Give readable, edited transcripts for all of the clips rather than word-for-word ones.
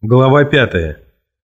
Глава 5.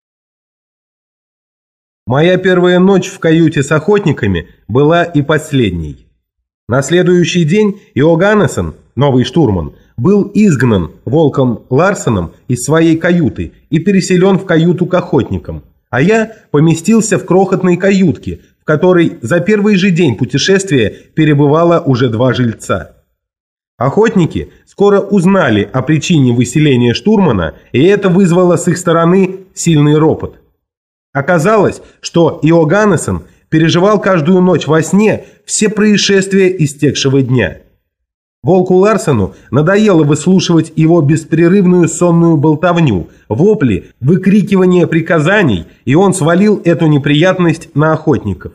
Моя первая ночь в каюте с охотниками была и последней. На следующий день Иоганнесен, новый штурман, был изгнан Волком Ларсеном из своей каюты и переселен в каюту к охотникам, а я поместился в крохотной каютке, в которой за первый же день путешествия перебывало уже 2 жильца. Охотники скоро узнали о причине выселения штурмана, и это вызвало с их стороны сильный ропот. Оказалось, что Иоганнесен переживал каждую ночь во сне все происшествия истекшего дня. Волку Ларсену надоело выслушивать его беспрерывную сонную болтовню, вопли, выкрикивание приказаний, и он свалил эту неприятность на охотников.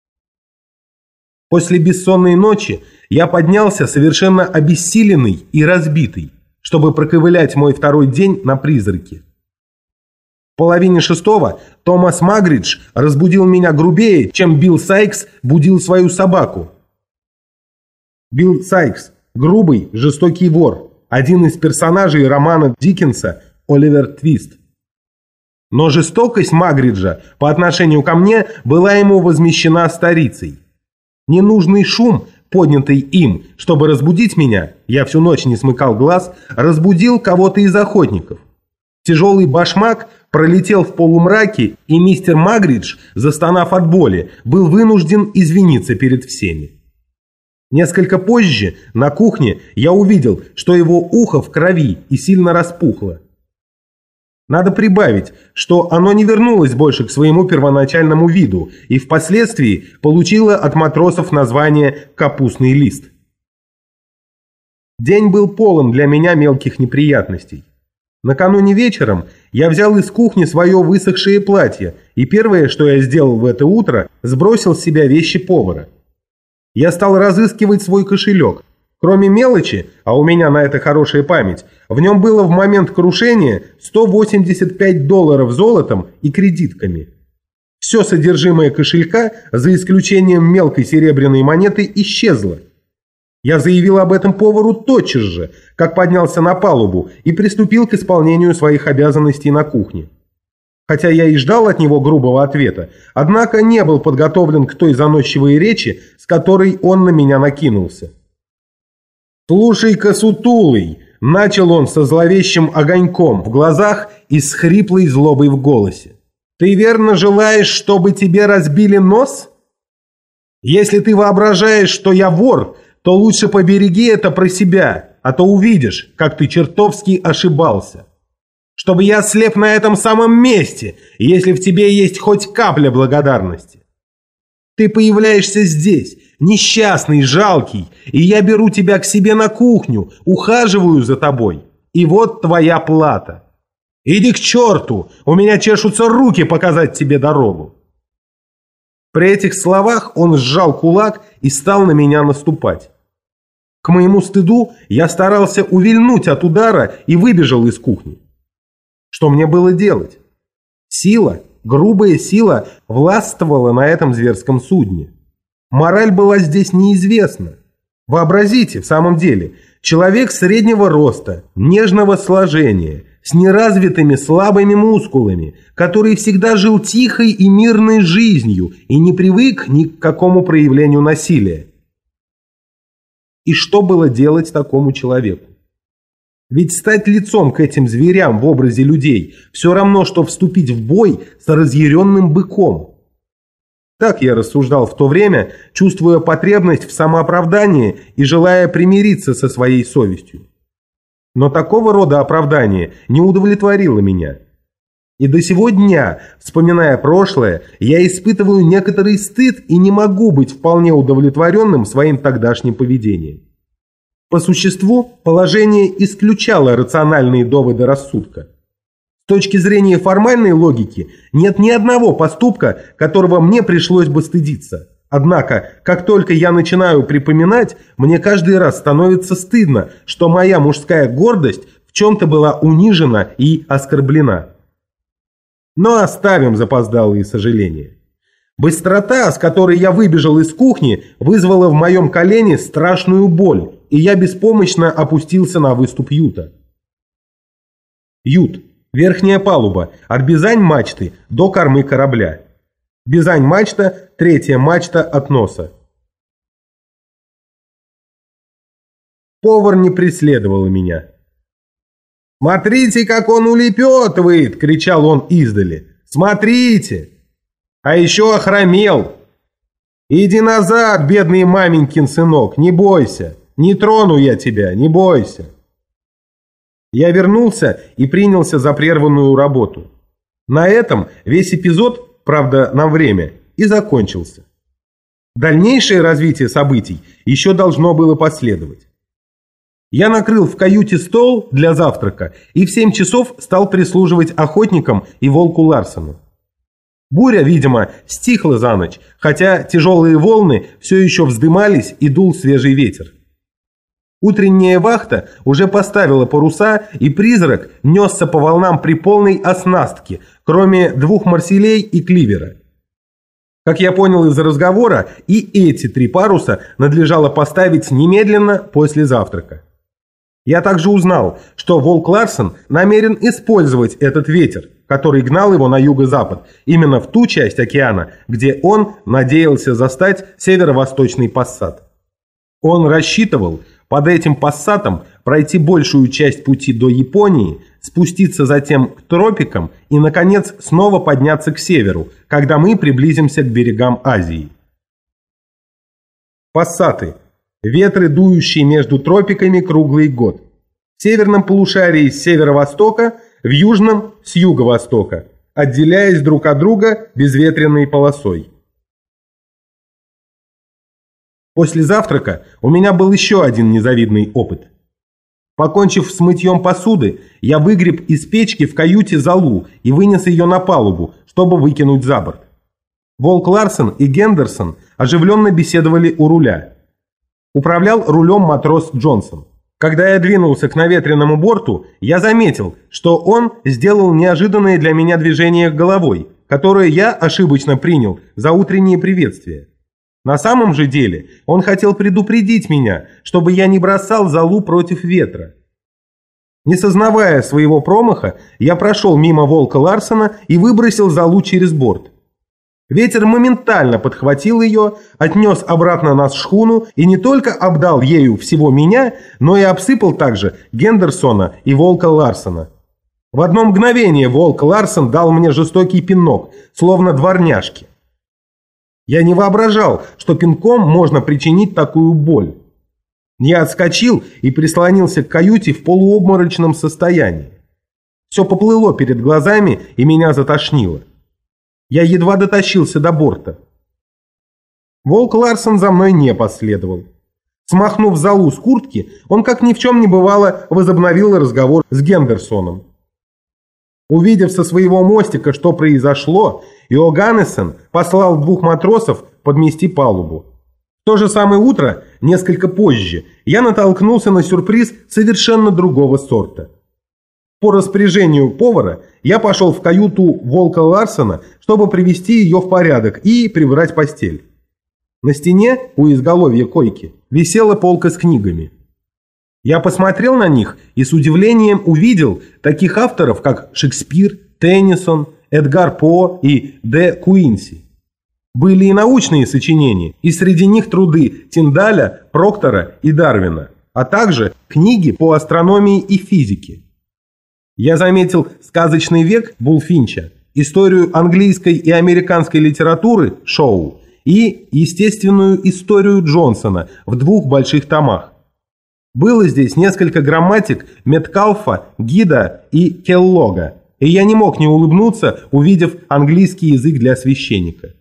После бессонной ночи я поднялся совершенно обессиленный и разбитый, чтобы проковылять мой второй день на призраке. В 5:30 Томас Магридж разбудил меня грубее, чем Билл Сайкс будил свою собаку. Билл Сайкс – грубый, жестокий вор, один из персонажей романа Диккенса «Оливер Твист». Но жестокость Магриджа по отношению ко мне была ему возмещена старицей. Ненужный шум, поднятый им, чтобы разбудить меня, я всю ночь не смыкал глаз, разбудил кого-то из охотников. Тяжелый башмак пролетел в полумраке, и мистер Магридж, застонав от боли, был вынужден извиниться перед всеми. Несколько позже на кухне я увидел, что его ухо в крови и сильно распухло. Надо прибавить, что оно не вернулось больше к своему первоначальному виду и впоследствии получило от матросов название «капустный лист». День был полон для меня мелких неприятностей. Накануне вечером я взял из кухни свое высохшее платье, и первое, что я сделал в это утро, сбросил с себя вещи повара. Я стал разыскивать свой кошелек. Кроме мелочи, а у меня на это хорошая память, в нем было в момент крушения $185 золотом и кредитками. Все содержимое кошелька, за исключением мелкой серебряной монеты, исчезло. Я заявил об этом повару тотчас же, как поднялся на палубу и приступил к исполнению своих обязанностей на кухне. Хотя я и ждал от него грубого ответа, однако не был подготовлен к той заносчивой речи, с которой он на меня накинулся. «Слушай-ка, сутулый!» – начал он со зловещим огоньком в глазах и с хриплой злобой в голосе. «Ты верно желаешь, чтобы тебе разбили нос? Если ты воображаешь, что я вор, то лучше побереги это про себя, а то увидишь, как ты чертовски ошибался. Чтобы я слеп на этом самом месте, если в тебе есть хоть капля благодарности. Ты появляешься здесь, несчастный, жалкий, и я беру тебя к себе на кухню, ухаживаю за тобой. И вот твоя плата. Иди к черту, у меня чешутся руки показать тебе дорогу». При этих словах он сжал кулак и стал на меня наступать. К моему стыду я старался увильнуть от удара и выбежал из кухни. Что мне было делать? Сила, грубая сила властвовала на этом зверском судне. Мораль была здесь неизвестна. Вообразите, в самом деле, человек среднего роста, нежного сложения, с неразвитыми слабыми мускулами, который всегда жил тихой и мирной жизнью и не привык ни к какому проявлению насилия. И что было делать такому человеку? Ведь стать лицом к этим зверям в образе людей все равно, что вступить в бой с разъяренным быком. Так я рассуждал в то время, чувствуя потребность в самооправдании и желая примириться со своей совестью. Но такого рода оправдание не удовлетворило меня. И до сего дня, вспоминая прошлое, я испытываю некоторый стыд и не могу быть вполне удовлетворенным своим тогдашним поведением. По существу, положение исключало рациональные доводы рассудка. С точки зрения формальной логики, нет ни одного поступка, которого мне пришлось бы стыдиться. Однако, как только я начинаю припоминать, мне каждый раз становится стыдно, что моя мужская гордость в чем-то была унижена и оскорблена. Но оставим запоздалые сожаления. Быстрота, с которой я выбежал из кухни, вызвала в моем колене страшную боль, и я беспомощно опустился на выступ юта. Ют Верхняя палуба от бизань-мачты до кормы корабля. Бизань-мачта, третья мачта от носа. Повар не преследовал меня. «Смотрите, как он улепетывает!» — кричал он издали. «Смотрите! А еще охромел! Иди назад, бедный маменькин сынок, не бойся! Не трону я тебя, не бойся!» Я вернулся и принялся за прерванную работу. На этом весь эпизод, правда, на время, и закончился. Дальнейшее развитие событий еще должно было последовать. Я накрыл в каюте стол для завтрака и в 7 часов стал прислуживать охотникам и волку Ларсену. Буря, видимо, стихла за ночь, хотя тяжелые волны все еще вздымались и дул свежий ветер. Утренняя вахта уже поставила паруса, и призрак несся по волнам при полной оснастке, кроме 2 марселей и кливера. Как я понял из разговора, и эти 3 паруса надлежало поставить немедленно после завтрака. Я также узнал, что волк Ларсен намерен использовать этот ветер, который гнал его на юго-запад, именно в ту часть океана, где он надеялся застать северо-восточный пассат. Он рассчитывал под этим пассатом пройти большую часть пути до Японии, спуститься затем к тропикам и, наконец, снова подняться к северу, когда мы приблизимся к берегам Азии. Пассаты – ветры, дующие между тропиками круглый год. В северном полушарии с северо-востока, в южном – с юго-востока, отделяясь друг от друга безветренной полосой. После завтрака у меня был еще один незавидный опыт. Покончив с мытьем посуды, я выгреб из печки в каюте золу и вынес ее на палубу, чтобы выкинуть за борт. Волк Ларсен и Гендерсон оживленно беседовали у руля. Управлял рулем матрос Джонсон. Когда я двинулся к наветренному борту, я заметил, что он сделал неожиданное для меня движение головой, которое я ошибочно принял за утреннее приветствие. На самом же деле он хотел предупредить меня, чтобы я не бросал золу против ветра. Не сознавая своего промаха, я прошел мимо волка Ларсена и выбросил золу через борт. Ветер моментально подхватил ее, отнес обратно на шхуну и не только обдал ею всего меня, но и обсыпал также Гендерсона и волка Ларсена. В одно мгновение волк Ларсен дал мне жестокий пинок, словно дворняжке. Я не воображал, что пинком можно причинить такую боль. Я отскочил и прислонился к каюте в полуобморочном состоянии. Все поплыло перед глазами и меня затошнило. Я едва дотащился до борта. Волк Ларсен за мной не последовал. Смахнув золу с куртки, он, как ни в чем не бывало, возобновил разговор с Гендерсоном. Увидев со своего мостика, что произошло, Иоганнесен послал 2 матросов подмести палубу. В то же самое утро, несколько позже, я натолкнулся на сюрприз совершенно другого сорта. По распоряжению повара я пошел в каюту волка Ларсена, чтобы привести ее в порядок и прибрать постель. На стене у изголовья койки висела полка с книгами. Я посмотрел на них и с удивлением увидел таких авторов, как Шекспир, Теннисон, Эдгар По и Д. Куинси. Были и научные сочинения, и среди них труды Тиндаля, Проктора и Дарвина, а также книги по астрономии и физике. Я заметил «Сказочный век» Булфинча, историю английской и американской литературы Шоу и естественную историю Джонсона в 2 больших томах. Было здесь несколько грамматик Меткалфа, Гида и Келлога, и я не мог не улыбнуться, увидев английский язык для священника.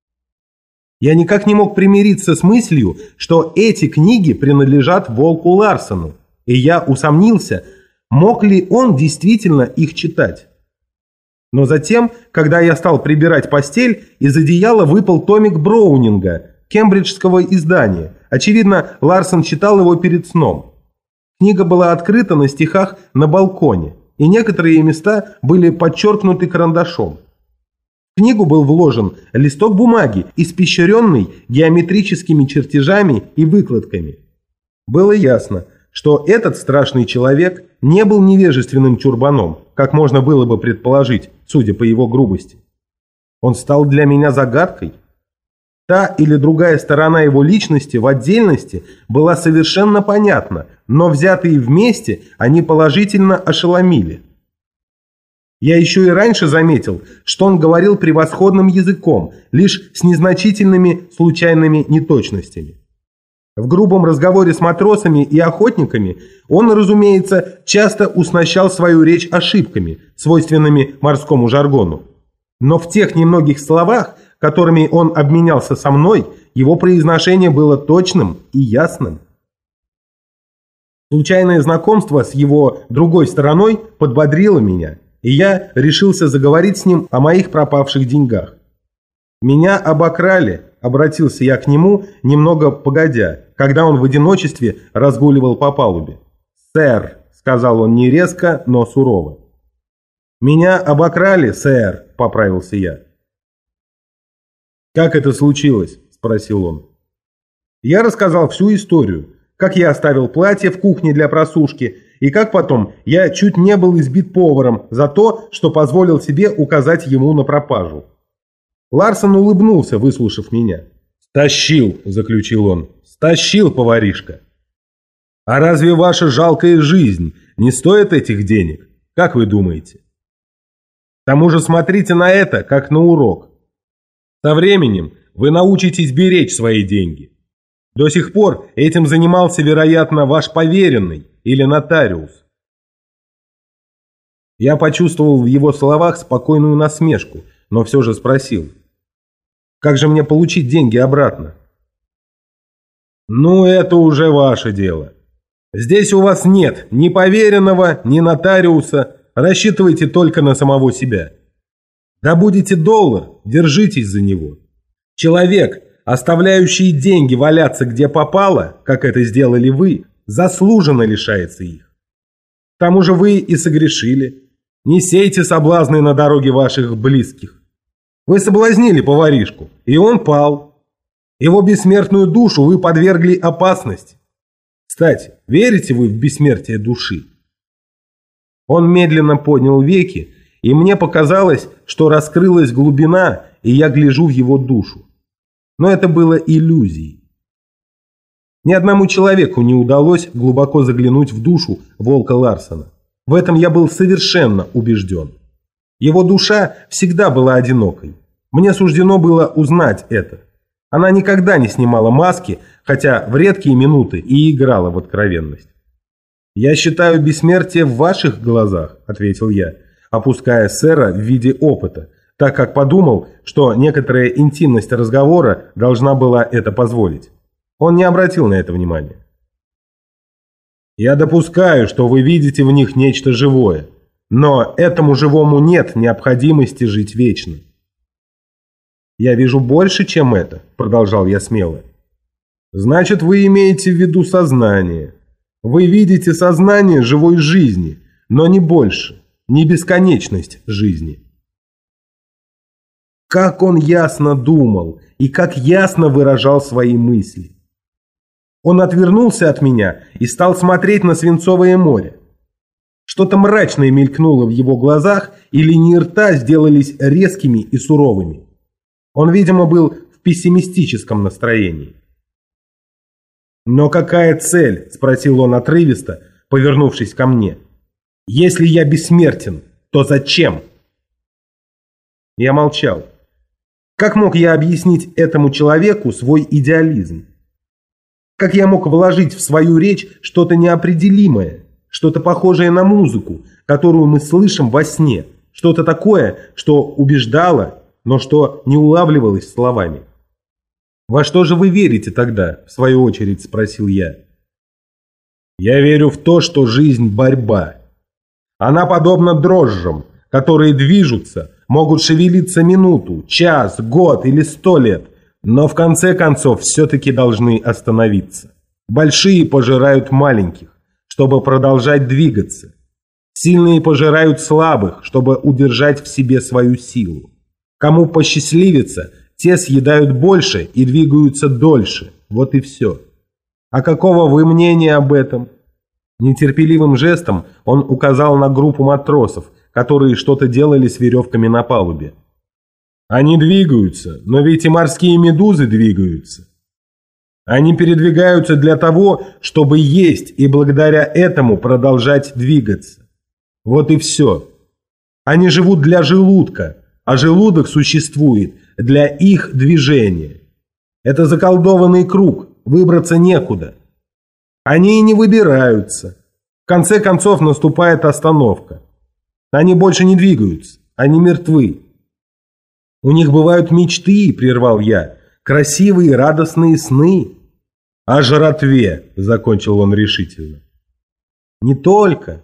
Я никак не мог примириться с мыслью, что эти книги принадлежат волку Ларсену, и я усомнился, мог ли он действительно их читать. Но затем, когда я стал прибирать постель, из одеяла выпал томик Броунинга, кембриджского издания. Очевидно, Ларсен читал его перед сном. Книга была открыта на стихах на балконе, и некоторые места были подчеркнуты карандашом. В книгу был вложен листок бумаги, испещренный геометрическими чертежами и выкладками. Было ясно, что этот страшный человек не был невежественным чурбаном, как можно было бы предположить, судя по его грубости. Он стал для меня загадкой. Та или другая сторона его личности в отдельности была совершенно понятна, но взятые вместе они положительно ошеломили. Я еще и раньше заметил, что он говорил превосходным языком, лишь с незначительными случайными неточностями. В грубом разговоре с матросами и охотниками он, разумеется, часто уснащал свою речь ошибками, свойственными морскому жаргону. Но в тех немногих словах, которыми он обменялся со мной, его произношение было точным и ясным. Случайное знакомство с его другой стороной подбодрило меня, и я решился заговорить с ним о моих пропавших деньгах. «Меня обокрали», — обратился я к нему немного погодя, когда он в одиночестве разгуливал по палубе. «Сэр», — сказал он не резко, но сурово. «Меня обокрали, сэр», — поправился я. «Как это случилось?» – спросил он. Я рассказал всю историю, как я оставил платье в кухне для просушки, и как потом я чуть не был избит поваром за то, что позволил себе указать ему на пропажу. Ларсон улыбнулся, выслушав меня. «Стащил», – заключил он, – «стащил, поваришка». «А разве ваша жалкая жизнь не стоит этих денег? Как вы думаете? К тому же смотрите на это, как на урок. Со временем вы научитесь беречь свои деньги. До сих пор этим занимался, вероятно, ваш поверенный или нотариус». Я почувствовал в его словах спокойную насмешку, но все же спросил: «Как же мне получить деньги обратно?» «Ну, это уже ваше дело. Здесь у вас нет ни поверенного, ни нотариуса, рассчитывайте только на самого себя. Добудете доллар, держитесь за него. Человек, оставляющий деньги валяться где попало, как это сделали вы, заслуженно лишается их. К тому же вы и согрешили. Не сейте соблазны на дороге ваших близких. Вы соблазнили поваришку, и он пал. Его бессмертную душу вы подвергли опасности. Кстати, верите вы в бессмертие души?» Он медленно поднял веки, и мне показалось, что раскрылась глубина, и я гляжу в его душу. Но это было иллюзией. Ни одному человеку не удалось глубоко заглянуть в душу волка Ларсона. В этом я был совершенно убежден. Его душа всегда была одинокой. Мне суждено было узнать это. Она никогда не снимала маски, хотя в редкие минуты и играла в откровенность. «Я считаю бессмертие в ваших глазах», — ответил я, опуская сэра в виде опыта, так как подумал, что некоторая интимность разговора должна была это позволить. Он не обратил на это внимания. «Я допускаю, что вы видите в них нечто живое, но этому живому нет необходимости жить вечно». «Я вижу больше, чем это», — продолжал я смело. «Значит, вы имеете в виду сознание. Вы видите сознание живой жизни, но не больше, не бесконечность жизни». Как он ясно думал и как ясно выражал свои мысли. Он отвернулся от меня и стал смотреть на свинцовое море. Что-то мрачное мелькнуло в его глазах, и линии рта сделались резкими и суровыми. Он, видимо, был в пессимистическом настроении. «Но какая цель?» – спросил он отрывисто, повернувшись ко мне. «Если я бессмертен, то зачем?» Я молчал. Как мог я объяснить этому человеку свой идеализм? Как я мог вложить в свою речь что-то неопределимое, что-то похожее на музыку, которую мы слышим во сне, что-то такое, что убеждало, но что не улавливалось словами? «Во что же вы верите тогда?» – в свою очередь спросил я. «Я верю в то, что жизнь – борьба. Она подобна дрожжам, которые движутся, могут шевелиться минуту, час, год или 100 лет, но в конце концов все-таки должны остановиться. Большие пожирают маленьких, чтобы продолжать двигаться. Сильные пожирают слабых, чтобы удержать в себе свою силу. Кому посчастливится, те съедают больше и двигаются дольше. Вот и все. А какого вы мнения об этом?» Нетерпеливым жестом он указал на группу матросов, которые что-то делали с веревками на палубе. Они двигаются, но ведь и морские медузы двигаются. Они передвигаются для того, чтобы есть и благодаря этому продолжать двигаться. Вот и все. Они живут для желудка, а желудок существует для их движения. Это заколдованный круг, выбраться некуда. Они и не выбираются. В конце концов наступает остановка. Они больше не двигаются, они мертвы. У них бывают мечты, прервал я, красивые радостные сны. О жратве, закончил он решительно. Не только.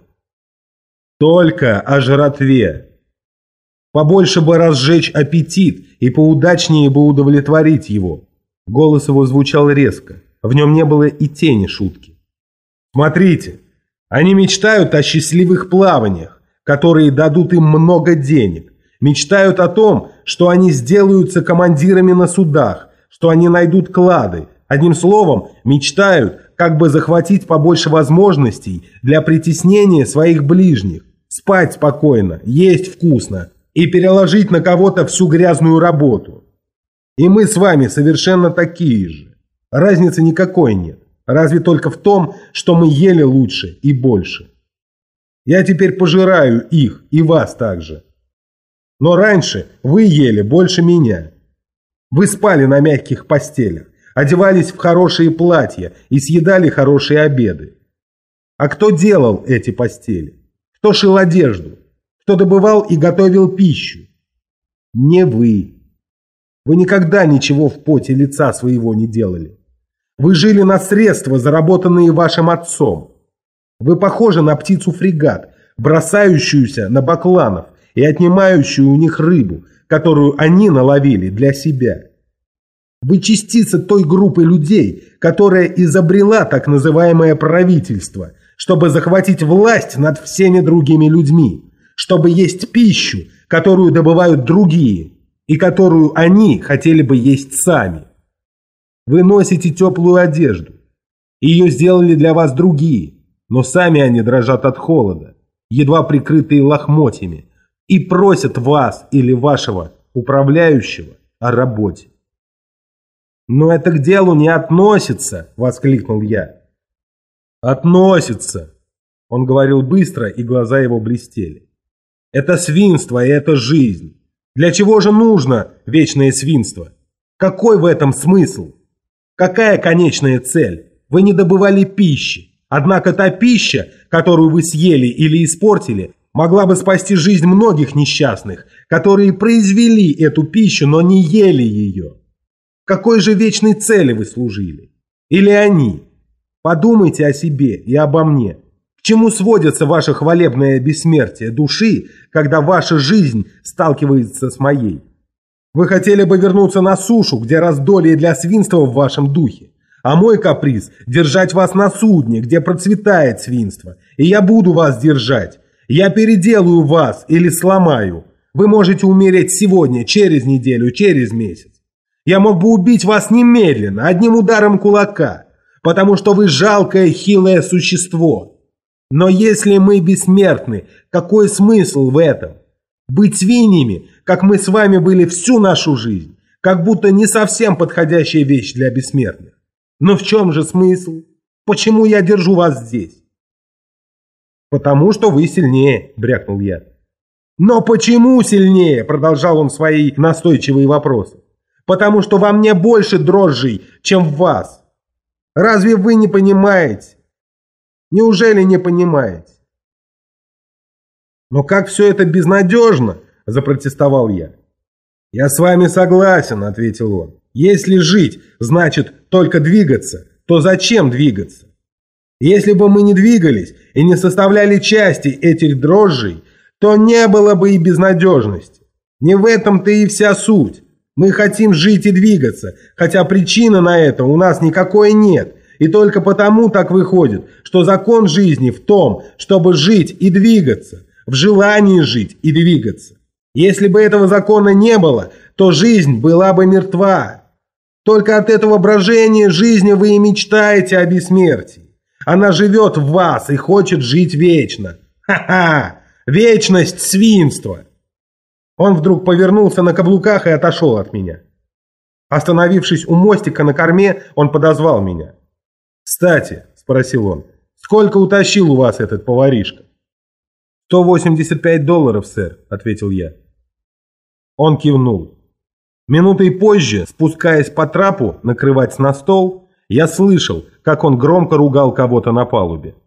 Только о жратве. Побольше бы разжечь аппетит и поудачнее бы удовлетворить его. Голос его звучал резко. В нем не было и тени шутки. Смотрите, они мечтают о счастливых плаваниях, которые дадут им много денег. Мечтают о том, что они сделаются командирами на судах, что они найдут клады. Одним словом, мечтают, как бы захватить побольше возможностей для притеснения своих ближних, спать спокойно, есть вкусно и переложить на кого-то всю грязную работу. И мы с вами совершенно такие же. Разницы никакой нет, разве только в том, что мы ели лучше и больше. Я теперь пожираю их и вас также. Но раньше вы ели больше меня. Вы спали на мягких постелях, одевались в хорошие платья и съедали хорошие обеды. А кто делал эти постели? Кто шил одежду? Кто добывал и готовил пищу? Не вы. Вы никогда ничего в поте лица своего не делали. Вы жили на средства, заработанные вашим отцом. Вы похожи на птицу-фрегат, бросающуюся на бакланов и отнимающую у них рыбу, которую они наловили для себя. Вы частица той группы людей, которая изобрела так называемое правительство, чтобы захватить власть над всеми другими людьми, чтобы есть пищу, которую добывают другие, и которую они хотели бы есть сами. Вы носите теплую одежду. Ее сделали для вас другие, но сами они дрожат от холода, едва прикрытые лохмотьями, и просят вас или вашего управляющего о работе. «Но это к делу не относится!» – воскликнул я. «Относится!» – он говорил быстро, и глаза его блестели. «Это свинство, и это жизнь. Для чего же нужно вечное свинство? Какой в этом смысл? Какая конечная цель? Вы не добывали пищи. Однако та пища, которую вы съели или испортили, могла бы спасти жизнь многих несчастных, которые произвели эту пищу, но не ели ее. Какой же вечной цели вы служили? Или они? Подумайте о себе и обо мне. К чему сводится ваше хвалебное бессмертие души, когда ваша жизнь сталкивается с моей? Вы хотели бы вернуться на сушу, где раздолье для свинства в вашем духе. А мой каприз – держать вас на судне, где процветает свинство. И я буду вас держать. Я переделаю вас или сломаю. Вы можете умереть сегодня, через неделю, через месяц. Я мог бы убить вас немедленно, одним ударом кулака, потому что вы жалкое, хилое существо. Но если мы бессмертны, какой смысл в этом? Быть свиньями, как мы с вами были всю нашу жизнь, как будто не совсем подходящая вещь для бессмертных. Но в чем же смысл? Почему я держу вас здесь? Потому что вы сильнее, брякнул я. Но почему сильнее? Продолжал он свои настойчивые вопросы. Потому что во мне больше дрожжей, чем в вас. Разве вы не понимаете? Неужели не понимаете? Но как все это безнадежно, запротестовал я. Я с вами согласен, ответил он. Если жить значит только двигаться, то зачем двигаться? Если бы мы не двигались и не составляли части этих дрожжей, то не было бы и безнадежности. Не в этом-то и вся суть. Мы хотим жить и двигаться, хотя причины на это у нас никакой нет. И только потому так выходит, что закон жизни в том, чтобы жить и двигаться, в желании жить и двигаться. Если бы этого закона не было, то жизнь была бы мертва. Только от этого брожения жизни вы и мечтаете о бессмертии. Она живет в вас и хочет жить вечно. Ха-ха! Вечность свинства!» Он вдруг повернулся на каблуках и отошел от меня. Остановившись у мостика на корме, он подозвал меня. «Кстати», — спросил он, — «сколько утащил у вас этот поваришка?» $185, сэр», — ответил я. Он кивнул. Минутой позже, спускаясь по трапу накрывать на стол, я слышал, как он громко ругал кого-то на палубе.